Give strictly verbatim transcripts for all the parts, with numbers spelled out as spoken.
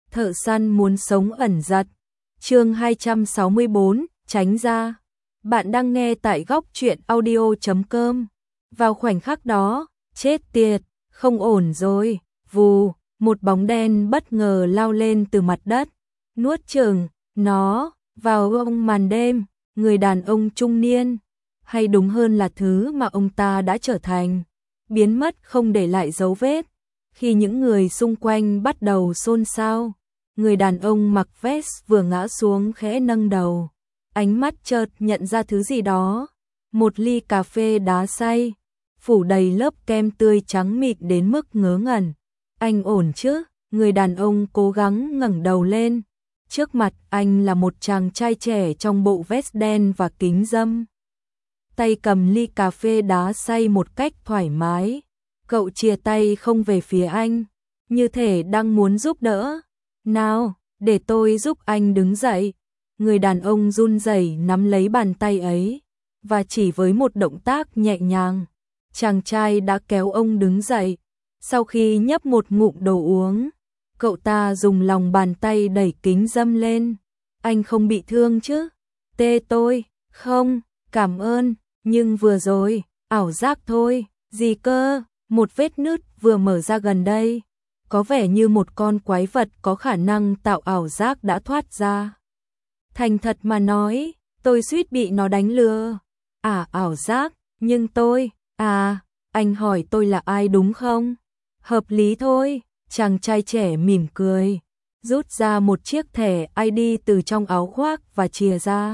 Thợ săn muốn sống ẩn giật. Chương hai trăm sáu mươi bốn, tránh ra. Bạn đang nghe tại góc truyện audio chấm com. Vào khoảnh khắc đó, chết tiệt, không ổn rồi. Vù, một bóng đen bất ngờ lao lên từ mặt đất, nuốt chửng nó vào ông màn đêm. Người đàn ông trung niên, hay đúng hơn là thứ mà ông ta đã trở thành, biến mất không để lại dấu vết. Khi những người xung quanh bắt đầu xôn xao, người đàn ông mặc vest vừa ngã xuống khẽ nâng đầu, ánh mắt chợt nhận ra thứ gì đó. Một ly cà phê đá xay, phủ đầy lớp kem tươi trắng mịn đến mức ngớ ngẩn. Anh ổn chứ? Người đàn ông cố gắng ngẩng đầu lên. Trước mặt anh là một chàng trai trẻ trong bộ vest đen và kính râm. Tay cầm ly cà phê đá xay một cách thoải mái. Cậu chìa tay không về phía anh, như thể đang muốn giúp đỡ. Nào, để tôi giúp anh đứng dậy. Người đàn ông run rẩy nắm lấy bàn tay ấy, và chỉ với một động tác nhẹ nhàng, chàng trai đã kéo ông đứng dậy. Sau khi nhấp một ngụm đồ uống, cậu ta dùng lòng bàn tay đẩy kính râm lên. Anh không bị thương chứ? Tê tôi, không, cảm ơn, nhưng vừa rồi, ảo giác thôi. Gì cơ? Một vết nứt vừa mở ra gần đây, có vẻ như một con quái vật có khả năng tạo ảo giác đã thoát ra. Thành thật mà nói, tôi suýt bị nó đánh lừa. À, ảo giác, nhưng tôi, à, anh hỏi tôi là ai đúng không? Hợp lý thôi. Chàng trai trẻ mỉm cười, rút ra một chiếc thẻ i đê từ trong áo khoác và chìa ra.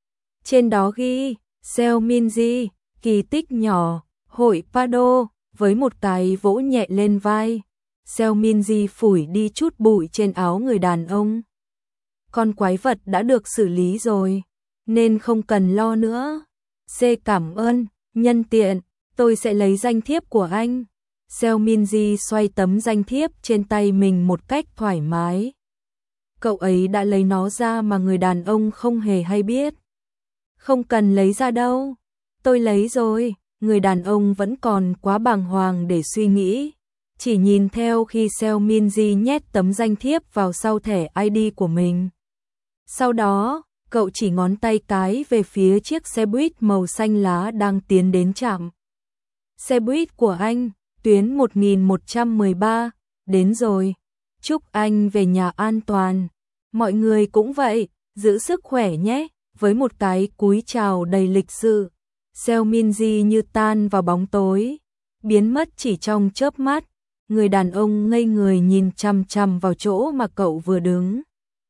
Trên đó ghi, Seo Minji, kỳ tích nhỏ, hội Pado. Với một cái vỗ nhẹ lên vai, Seo Minji phủi đi chút bụi trên áo người đàn ông. Con quái vật đã được xử lý rồi, nên không cần lo nữa. C cảm ơn, nhân tiện, tôi sẽ lấy danh thiếp của anh. Seo Minji xoay tấm danh thiếp trên tay mình một cách thoải mái. Cậu ấy đã lấy nó ra mà người đàn ông không hề hay biết. Không cần lấy ra đâu, tôi lấy rồi. Người đàn ông vẫn còn quá bàng hoàng để suy nghĩ, chỉ nhìn theo khi Seo Minji nhét tấm danh thiếp vào sau thẻ i đê của mình. Sau đó, cậu chỉ ngón tay cái về phía chiếc xe buýt màu xanh lá đang tiến đến trạm. Xe buýt của anh, tuyến một nghìn một trăm mười ba, đến rồi. Chúc anh về nhà an toàn. Mọi người cũng vậy, giữ sức khỏe nhé. Với một cái cúi chào đầy lịch sự, Seo Minji như tan vào bóng tối, biến mất chỉ trong chớp mắt. Người đàn ông ngây người nhìn chằm chằm vào chỗ mà cậu vừa đứng.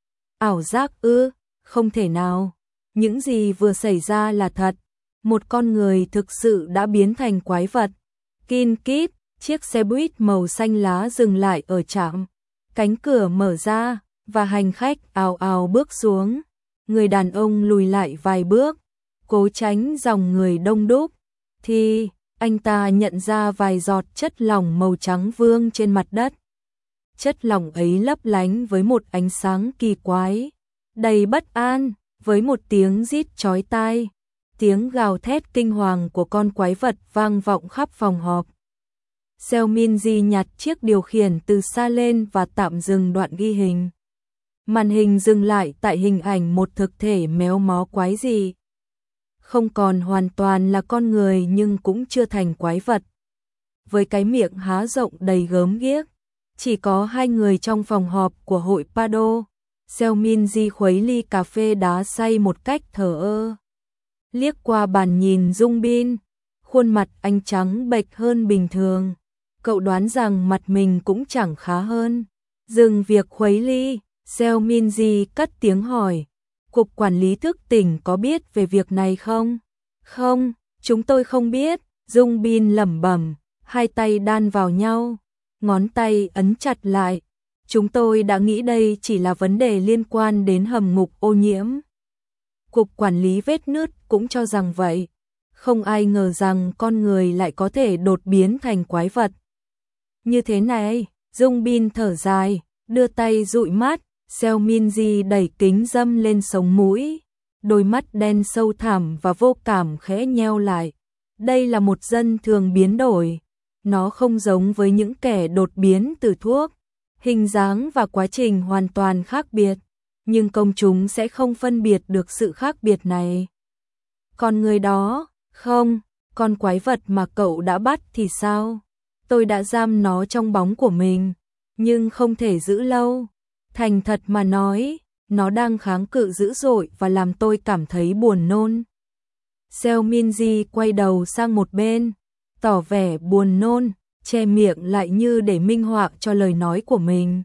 Ảo giác ư? Không thể nào. Những gì vừa xảy ra là thật. Một con người thực sự đã biến thành quái vật. Kin kít, chiếc xe buýt màu xanh lá dừng lại ở trạm. Cánh cửa mở ra, và hành khách ào ào bước xuống. Người đàn ông lùi lại vài bước, cố tránh dòng người đông đúc, thì anh ta nhận ra vài giọt chất lỏng màu trắng vương trên mặt đất. Chất lỏng ấy lấp lánh với một ánh sáng kỳ quái, đầy bất an. Với một tiếng rít chói tai, tiếng gào thét kinh hoàng của con quái vật vang vọng khắp phòng họp. Seo Minji nhặt chiếc điều khiển từ xa lên và tạm dừng đoạn ghi hình. Màn hình dừng lại tại hình ảnh một thực thể méo mó quái dị. Không còn hoàn toàn là con người nhưng cũng chưa thành quái vật. Với cái miệng há rộng đầy gớm ghiếc, chỉ có hai người trong phòng họp của hội Pado. Seo Minji khuấy ly cà phê đá xay một cách thờ ơ. Liếc qua bàn nhìn Dung Bin, khuôn mặt anh trắng bệch hơn bình thường. Cậu đoán rằng mặt mình cũng chẳng khá hơn. Dừng việc khuấy ly, Seo Minji cất tiếng hỏi. Cục quản lý thức tỉnh có biết về việc này không? Không, chúng tôi không biết. Dung Bin lẩm bẩm, hai tay đan vào nhau, ngón tay ấn chặt lại. Chúng tôi đã nghĩ đây chỉ là vấn đề liên quan đến hầm ngục ô nhiễm. Cục quản lý vết nứt cũng cho rằng vậy. Không ai ngờ rằng con người lại có thể đột biến thành quái vật. Như thế này, Dung Bin thở dài, đưa tay dụi mắt. Seo Minji đẩy kính râm lên sống mũi, đôi mắt đen sâu thẳm và vô cảm khẽ nheo lại. Đây là một dân thường biến đổi, nó không giống với những kẻ đột biến từ thuốc. Hình dáng và quá trình hoàn toàn khác biệt, nhưng công chúng sẽ không phân biệt được sự khác biệt này. Còn người đó, không, con quái vật mà cậu đã bắt thì sao? Tôi đã giam nó trong bóng của mình, nhưng không thể giữ lâu. Thành thật mà nói, nó đang kháng cự dữ dội và làm tôi cảm thấy buồn nôn. Seo Min-ji quay đầu sang một bên, tỏ vẻ buồn nôn, che miệng lại như để minh họa cho lời nói của mình.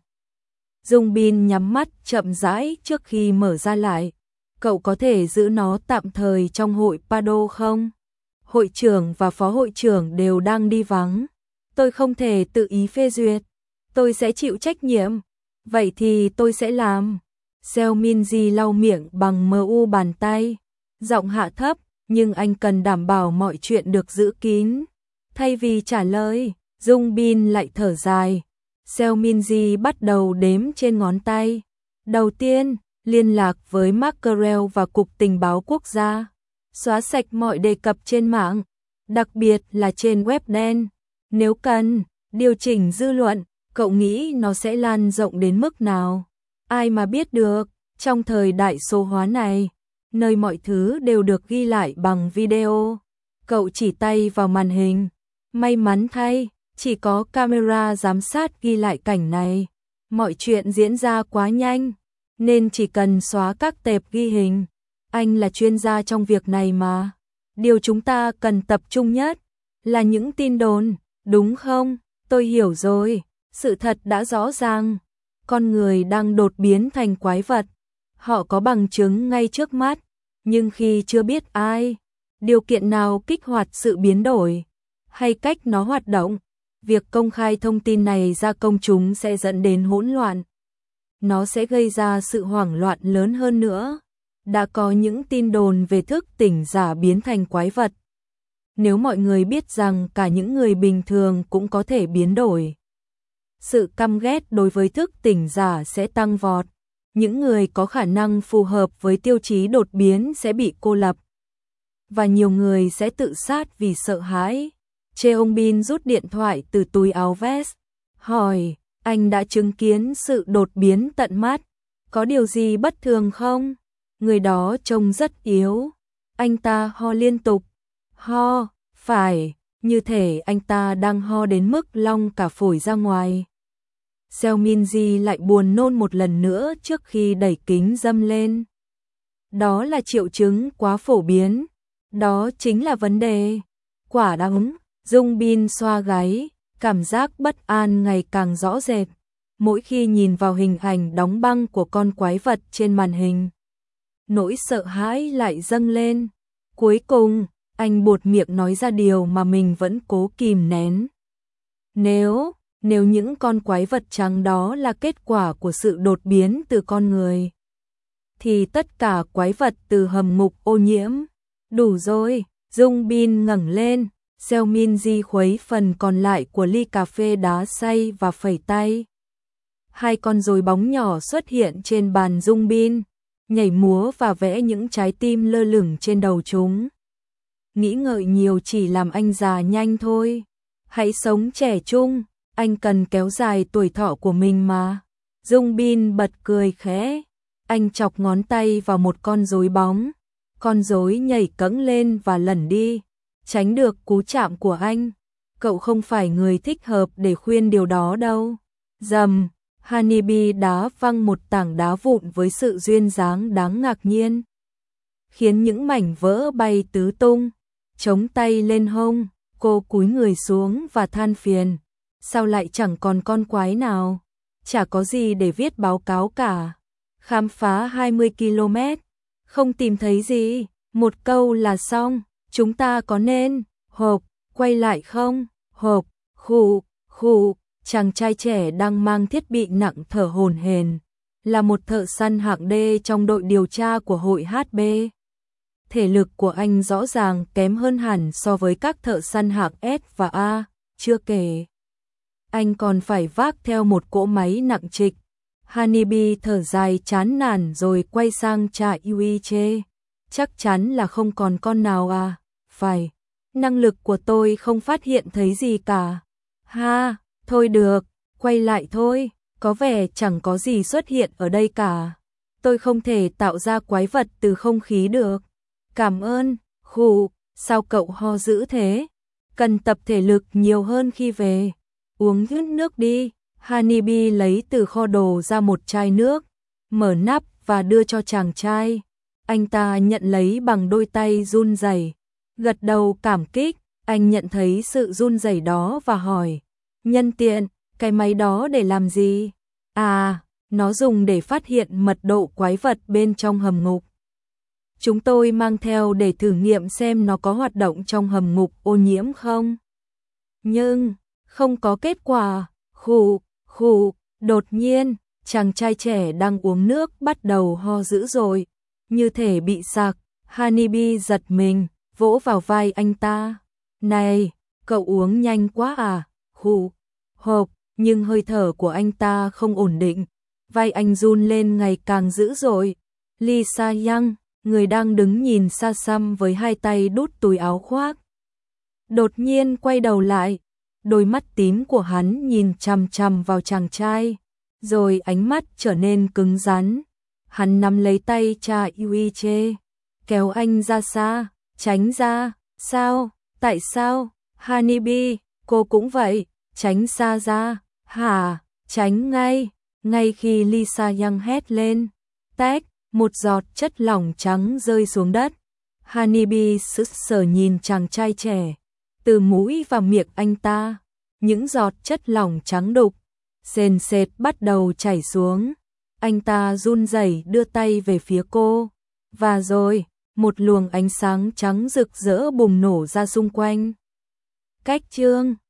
Dung Bin nhắm mắt chậm rãi trước khi mở ra lại. Cậu có thể giữ nó tạm thời trong hội Pado không? Hội trưởng và phó hội trưởng đều đang đi vắng. Tôi không thể tự ý phê duyệt. Tôi sẽ chịu trách nhiệm. Vậy thì tôi sẽ làm. Seo Min-ji lau miệng bằng mờ u bàn tay. Giọng hạ thấp, nhưng anh cần đảm bảo mọi chuyện được giữ kín. Thay vì trả lời, Dung Bin lại thở dài. Seo Min-ji bắt đầu đếm trên ngón tay. Đầu tiên, liên lạc với Mackerel và Cục Tình báo Quốc gia. Xóa sạch mọi đề cập trên mạng, đặc biệt là trên web đen. Nếu cần, điều chỉnh dư luận, cậu nghĩ nó sẽ lan rộng đến mức nào? Ai mà biết được, trong thời đại số hóa này, nơi mọi thứ đều được ghi lại bằng video. Cậu chỉ tay vào màn hình. May mắn thay, chỉ có camera giám sát ghi lại cảnh này. Mọi chuyện diễn ra quá nhanh, nên chỉ cần xóa các tệp ghi hình. Anh là chuyên gia trong việc này mà. Điều chúng ta cần tập trung nhất là những tin đồn, đúng không? Tôi hiểu rồi, sự thật đã rõ ràng. Con người đang đột biến thành quái vật. Họ có bằng chứng ngay trước mắt, nhưng khi chưa biết ai, điều kiện nào kích hoạt sự biến đổi, hay cách nó hoạt động, việc công khai thông tin này ra công chúng sẽ dẫn đến hỗn loạn. Nó sẽ gây ra sự hoảng loạn lớn hơn nữa. Đã có những tin đồn về thức tỉnh giả biến thành quái vật. Nếu mọi người biết rằng cả những người bình thường cũng có thể biến đổi, sự căm ghét đối với thức tỉnh giả sẽ tăng vọt. Những người có khả năng phù hợp với tiêu chí đột biến sẽ bị cô lập. Và nhiều người sẽ tự sát vì sợ hãi. Cheong Bin rút điện thoại từ túi áo vest. Hỏi, anh đã chứng kiến sự đột biến tận mắt. Có điều gì bất thường không? Người đó trông rất yếu. Anh ta ho liên tục. Ho, phải, như thể anh ta đang ho đến mức long cả phổi ra ngoài. Seo Min-ji lại buồn nôn một lần nữa trước khi đẩy kính râm lên. Đó là triệu chứng quá phổ biến. Đó chính là vấn đề. Quả đáng, Dung Bin xoa gáy, cảm giác bất an ngày càng rõ rệt. Mỗi khi nhìn vào hình ảnh đóng băng của con quái vật trên màn hình, nỗi sợ hãi lại dâng lên. Cuối cùng, anh buột miệng nói ra điều mà mình vẫn cố kìm nén. Nếu, nếu những con quái vật trắng đó là kết quả của sự đột biến từ con người, thì tất cả quái vật từ hầm ngục ô nhiễm. Đủ rồi, Dung Bin ngẩng lên, Seo Min-ji khuấy phần còn lại của ly cà phê đá xay và phẩy tay. Hai con rối bóng nhỏ xuất hiện trên bàn Dung Bin, nhảy múa và vẽ những trái tim lơ lửng trên đầu chúng. Nghĩ ngợi nhiều chỉ làm anh già nhanh thôi. Hãy sống trẻ trung, anh cần kéo dài tuổi thọ của mình mà. Dung Bin bật cười khẽ. Anh chọc ngón tay vào một con rối bóng. Con rối nhảy cẫng lên và lẩn đi, tránh được cú chạm của anh. Cậu không phải người thích hợp để khuyên điều đó đâu. Rầm, Honeybee đá văng một tảng đá vụn với sự duyên dáng đáng ngạc nhiên, khiến những mảnh vỡ bay tứ tung. Chống tay lên hông, cô cúi người xuống và than phiền. Sao lại chẳng còn con quái nào? Chả có gì để viết báo cáo cả. Khám phá hai mươi ki lô mét, không tìm thấy gì. Một câu là xong. Chúng ta có nên hộp quay lại không? Hộp, khụ, khụ. Chàng trai trẻ đang mang thiết bị nặng thở hổn hển, là một thợ săn hạng D trong đội điều tra của hội hát bê. Thể lực của anh rõ ràng kém hơn hẳn so với các thợ săn hạng S và A, chưa kể anh còn phải vác theo một cỗ máy nặng trịch. Honeybee thở dài chán nản rồi quay sang trại Yuiche. Chắc chắn là không còn con nào à? Phải, năng lực của tôi không phát hiện thấy gì cả. Ha, thôi được, quay lại thôi. có vẻ chẳng có gì xuất hiện ở đây cả. Tôi không thể tạo ra quái vật từ không khí được. Cảm ơn, khụ, sao cậu ho dữ thế? Cần tập thể lực nhiều hơn khi về. Uống chút nước đi. Honeybee lấy từ kho đồ ra một chai nước, mở nắp và đưa cho chàng trai. Anh ta nhận lấy bằng đôi tay run rẩy, gật đầu cảm kích. Anh nhận thấy sự run rẩy đó và hỏi, nhân tiện, cái máy đó để làm gì? À, nó dùng để phát hiện mật độ quái vật bên trong hầm ngục. Chúng tôi mang theo để thử nghiệm xem nó có hoạt động trong hầm ngục ô nhiễm không. Nhưng, không có kết quả. Khụ, khụ, đột nhiên, chàng trai trẻ đang uống nước bắt đầu ho dữ dội, như thể bị sặc. Honeybee giật mình, vỗ vào vai anh ta. Này, cậu uống nhanh quá à? Khụ, hộp, nhưng hơi thở của anh ta không ổn định. Vai anh run lên ngày càng dữ dội. Lisa Young, người đang đứng nhìn xa xăm với hai tay đút túi áo khoác, đột nhiên quay đầu lại. Đôi mắt tím của hắn nhìn chằm chằm vào chàng trai, rồi ánh mắt trở nên cứng rắn. Hắn nắm lấy tay cha Yuiche, kéo anh ra xa, tránh ra. Sao? Tại sao? Honeybee, cô cũng vậy, tránh xa ra. Hả? Tránh ngay. Ngay khi Lisa Young hét lên, tách, một giọt chất lỏng trắng rơi xuống đất. Honeybee sững sờ nhìn chàng trai trẻ. Từ mũi và miệng anh ta, những giọt chất lỏng trắng đục, sền sệt bắt đầu chảy xuống. Anh ta run rẩy đưa tay về phía cô. Và rồi, một luồng ánh sáng trắng rực rỡ bùng nổ ra xung quanh. Cách chương